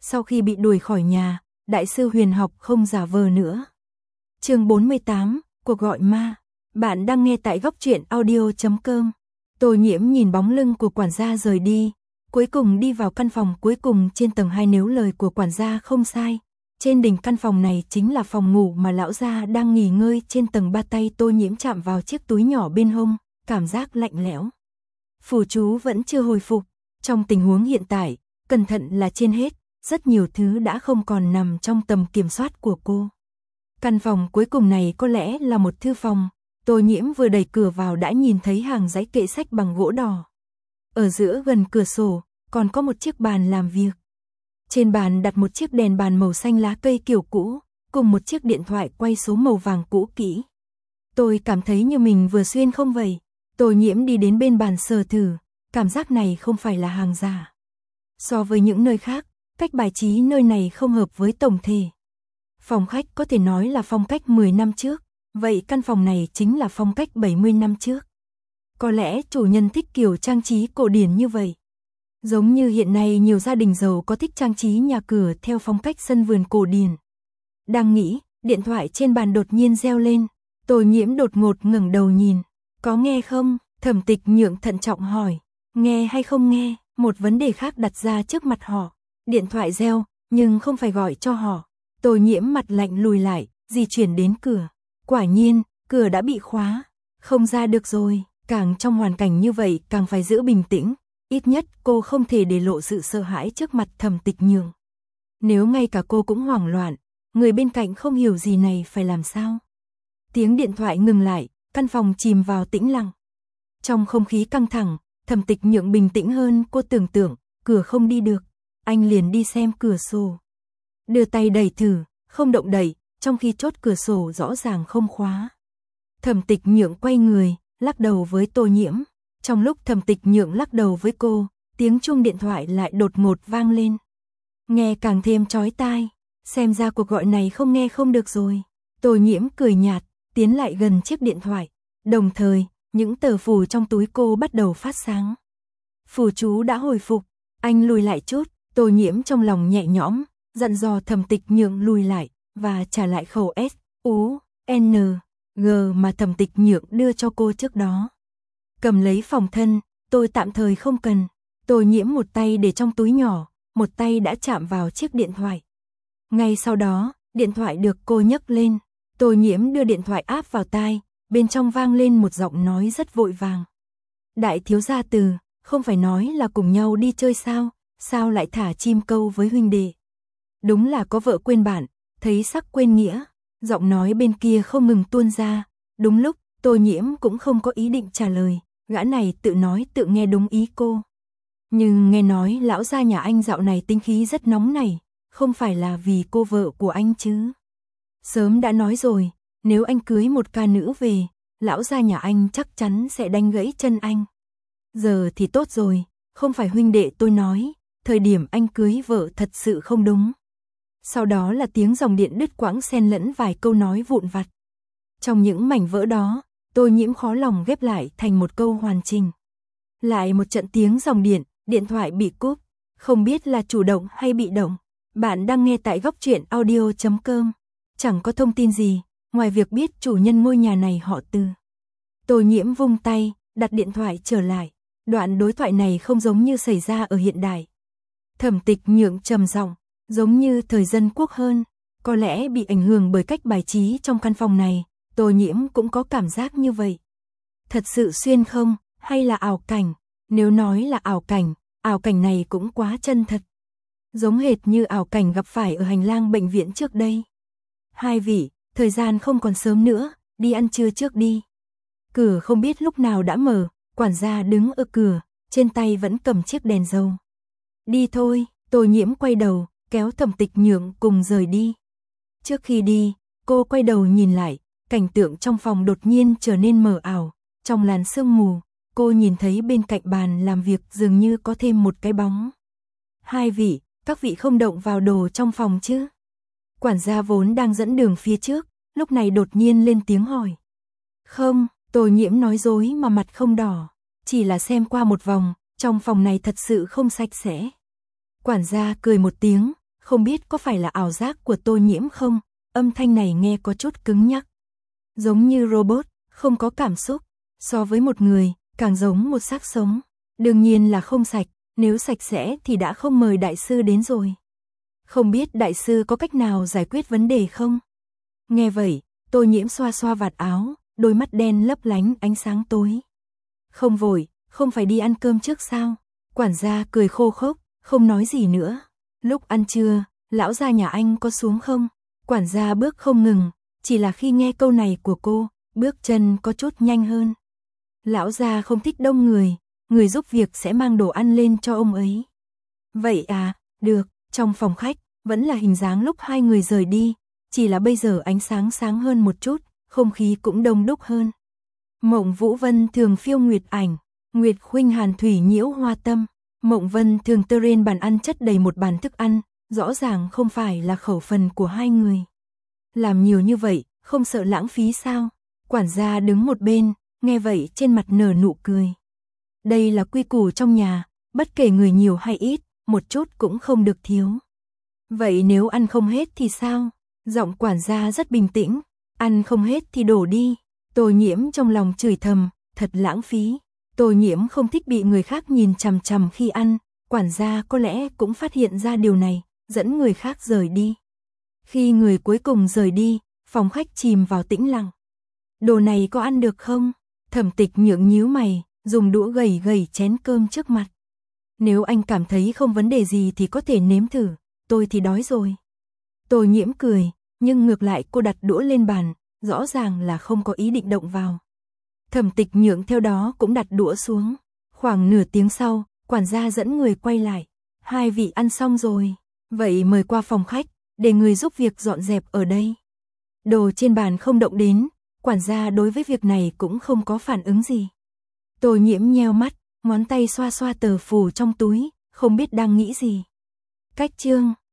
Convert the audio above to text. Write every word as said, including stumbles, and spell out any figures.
Sau khi bị đuổi khỏi nhà, đại sư huyền học không giả vờ nữa. Chương bốn mươi tám, cuộc gọi ma. Bạn đang nghe tại góc truyện audio chấm com. Tô Nhiễm nhìn bóng lưng của quản gia rời đi, cuối cùng đi vào căn phòng cuối cùng trên tầng hai. Nếu lời của quản gia không sai, trên đỉnh căn phòng này chính là phòng ngủ mà lão gia đang nghỉ ngơi. Trên tầng ba, tay Tô Nhiễm chạm vào chiếc túi nhỏ bên hông, cảm giác lạnh lẽo. Phù chú vẫn chưa hồi phục. Trong tình huống hiện tại, cẩn thận là trên hết, rất nhiều thứ đã không còn nằm trong tầm kiểm soát của cô. Căn phòng cuối cùng này có lẽ là một thư phòng. Tô Nhiễm vừa đẩy cửa vào đã nhìn thấy hàng dãy kệ sách bằng gỗ đỏ. Ở giữa gần cửa sổ, còn có một chiếc bàn làm việc. Trên bàn đặt một chiếc đèn bàn màu xanh lá cây kiểu cũ, cùng một chiếc điện thoại quay số màu vàng cũ kỹ. Tôi cảm thấy như mình vừa xuyên không vậy. Tô Nhiễm đi đến bên bàn sờ thử, cảm giác này không phải là hàng giả. So với những nơi khác, cách bài trí nơi này không hợp với tổng thể. Phòng khách có thể nói là phong cách mười năm trước, vậy căn phòng này chính là phong cách bảy mươi năm trước. Có lẽ chủ nhân thích kiểu trang trí cổ điển như vậy. Giống như hiện nay nhiều gia đình giàu có thích trang trí nhà cửa theo phong cách sân vườn cổ điển. Đang nghĩ, điện thoại trên bàn đột nhiên reo lên. Tô Nhiễm đột ngột ngẩng đầu nhìn. Có nghe không? Thẩm Tịch Nhượng thận trọng hỏi. Nghe hay không nghe? Một vấn đề khác đặt ra trước mặt họ. Điện thoại reo, nhưng không phải gọi cho họ. Tô Nhiễm mặt lạnh lùi lại, di chuyển đến cửa. Quả nhiên, cửa đã bị khóa. Không ra được rồi. Càng trong hoàn cảnh như vậy càng phải giữ bình tĩnh. Ít nhất cô không thể để lộ sự sợ hãi trước mặt Thẩm Tịch Nhượng. Nếu ngay cả cô cũng hoảng loạn, người bên cạnh không hiểu gì này phải làm sao? Tiếng điện thoại ngừng lại, căn phòng chìm vào tĩnh lặng. Trong không khí căng thẳng, Thẩm Tịch Nhượng bình tĩnh hơn. Cô tưởng tượng, cửa không đi được, anh liền đi xem cửa sổ. Đưa tay đẩy thử, không động đậy, trong khi chốt cửa sổ rõ ràng không khóa. Thẩm Tịch Nhượng quay người, lắc đầu với Tô Nhiễm. Trong lúc Thẩm Tịch Nhượng lắc đầu với cô, tiếng chuông điện thoại lại đột ngột vang lên. Nghe càng thêm chói tai, xem ra cuộc gọi này không nghe không được rồi. Tô Nhiễm cười nhạt, tiến lại gần chiếc điện thoại. Đồng thời, những tờ phù trong túi cô bắt đầu phát sáng. Phù chú đã hồi phục, anh lùi lại chút. Tô Nhiễm trong lòng nhẹ nhõm, dặn dò Thẩm Tịch Nhượng lùi lại và trả lại khẩu S, U, N, G mà Thẩm Tịch Nhượng đưa cho cô trước đó. Cầm lấy phòng thân, tôi tạm thời không cần. Tô Nhiễm một tay để trong túi nhỏ, một tay đã chạm vào chiếc điện thoại. Ngay sau đó, điện thoại được cô nhấc lên. Tô Nhiễm đưa điện thoại áp vào tai, bên trong vang lên một giọng nói rất vội vàng. Đại thiếu gia Từ, không phải nói là cùng nhau đi chơi sao, sao lại thả chim câu với huynh đệ? Đúng là có vợ quên bạn, thấy sắc quên nghĩa. Giọng nói bên kia không ngừng tuôn ra. Đúng lúc, Tô Nhiễm cũng không có ý định trả lời, gã này tự nói tự nghe đúng ý cô. Nhưng nghe nói lão gia nhà anh dạo này tính khí rất nóng này, không phải là vì cô vợ của anh chứ? Sớm đã nói rồi, nếu anh cưới một ca nữ về, lão gia nhà anh chắc chắn sẽ đánh gãy chân anh. Giờ thì tốt rồi, không phải huynh đệ tôi nói, thời điểm anh cưới vợ thật sự không đúng. Sau đó là tiếng dòng điện đứt quãng xen lẫn vài câu nói vụn vặt. Trong những mảnh vỡ đó, Tô Nhiễm khó lòng ghép lại thành một câu hoàn chỉnh. Lại một trận tiếng dòng điện, điện thoại bị cúp, không biết là chủ động hay bị động. Bạn đang nghe tại góc truyện audio chấm com. Chẳng có thông tin gì, ngoài việc biết chủ nhân ngôi nhà này họ Từ. Tô Nhiễm vung tay, đặt điện thoại trở lại. Đoạn đối thoại này không giống như xảy ra ở hiện đại. Thẩm Tịch Nhượng trầm giọng, giống như thời dân quốc hơn. Có lẽ bị ảnh hưởng bởi cách bài trí trong căn phòng này, Tô Nhiễm cũng có cảm giác như vậy. Thật sự xuyên không, hay là ảo cảnh? Nếu nói là ảo cảnh, ảo cảnh này cũng quá chân thật. Giống hệt như ảo cảnh gặp phải ở hành lang bệnh viện trước đây. Hai vị, thời gian không còn sớm nữa, đi ăn trưa trước đi. Cửa không biết lúc nào đã mở, quản gia đứng ở cửa, trên tay vẫn cầm chiếc đèn dầu. Đi thôi, Tô Nhiễm quay đầu, kéo Thẩm Tịch Nhượng cùng rời đi. Trước khi đi, cô quay đầu nhìn lại, cảnh tượng trong phòng đột nhiên trở nên mờ ảo. Trong làn sương mù, cô nhìn thấy bên cạnh bàn làm việc dường như có thêm một cái bóng. Hai vị, các vị không động vào đồ trong phòng chứ? Quản gia vốn đang dẫn đường phía trước, lúc này đột nhiên lên tiếng hỏi. Không, Tô Nhiễm nói dối mà mặt không đỏ, chỉ là xem qua một vòng, trong phòng này thật sự không sạch sẽ. Quản gia cười một tiếng, Không biết có phải là ảo giác của Tô Nhiễm không, âm thanh này nghe có chút cứng nhắc. Giống như robot, không có cảm xúc, so với một người, càng giống một xác sống. Đương nhiên là không sạch, nếu sạch sẽ thì đã không mời đại sư đến rồi. Không biết đại sư có cách nào giải quyết vấn đề không? Nghe vậy, Tô Nhiễm xoa xoa vạt áo, đôi mắt đen lấp lánh ánh sáng tối. Không vội, không phải đi ăn cơm trước sao? Quản gia cười khô khốc, không nói gì nữa. Lúc ăn trưa, lão gia nhà anh có xuống không? Quản gia bước không ngừng, chỉ là khi nghe câu này của cô, bước chân có chút nhanh hơn. Lão gia không thích đông người, người giúp việc sẽ mang đồ ăn lên cho ông ấy. Vậy à, được, trong phòng khách, vẫn là hình dáng lúc hai người rời đi, chỉ là bây giờ ánh sáng sáng hơn một chút, không khí cũng đông đúc hơn. Mộng Vũ Vân thường phiêu nguyệt ảnh, Nguyệt Khuynh Hàn thủy nhiễu hoa tâm. Mộng Vân thường tơ rên bàn ăn chất đầy một bàn thức ăn, rõ ràng không phải là khẩu phần của hai người. Làm nhiều như vậy, không sợ lãng phí sao? Quản gia đứng một bên, nghe vậy trên mặt nở nụ cười. Đây là quy củ trong nhà, bất kể người nhiều hay ít, một chút cũng không được thiếu. Vậy nếu ăn không hết thì sao? Giọng quản gia rất bình tĩnh, ăn không hết thì đổ đi. Tô Nhiễm trong lòng chửi thầm, thật lãng phí. Tô Nhiễm không thích bị người khác nhìn chằm chằm khi ăn, quản gia có lẽ cũng phát hiện ra điều này, dẫn người khác rời đi. Khi người cuối cùng rời đi, phòng khách chìm vào tĩnh lặng. Đồ này có ăn được không? Thẩm Tịch Nhượng nhíu mày, dùng đũa gầy gầy chén cơm trước mặt. Nếu anh cảm thấy không vấn đề gì thì có thể nếm thử, tôi thì đói rồi. Tô Nhiễm cười, nhưng ngược lại cô đặt đũa lên bàn, rõ ràng là không có ý định động vào. Thẩm Tịch Nhượng theo đó cũng đặt đũa xuống. Khoảng nửa tiếng sau, quản gia dẫn người quay lại. Hai vị ăn xong rồi, vậy mời qua phòng khách, để người giúp việc dọn dẹp ở đây. Đồ trên bàn không động đến, quản gia đối với việc này cũng không có phản ứng gì. Tô Nhiễm nheo mắt, ngón tay xoa xoa tờ phù trong túi, không biết đang nghĩ gì. Cách chương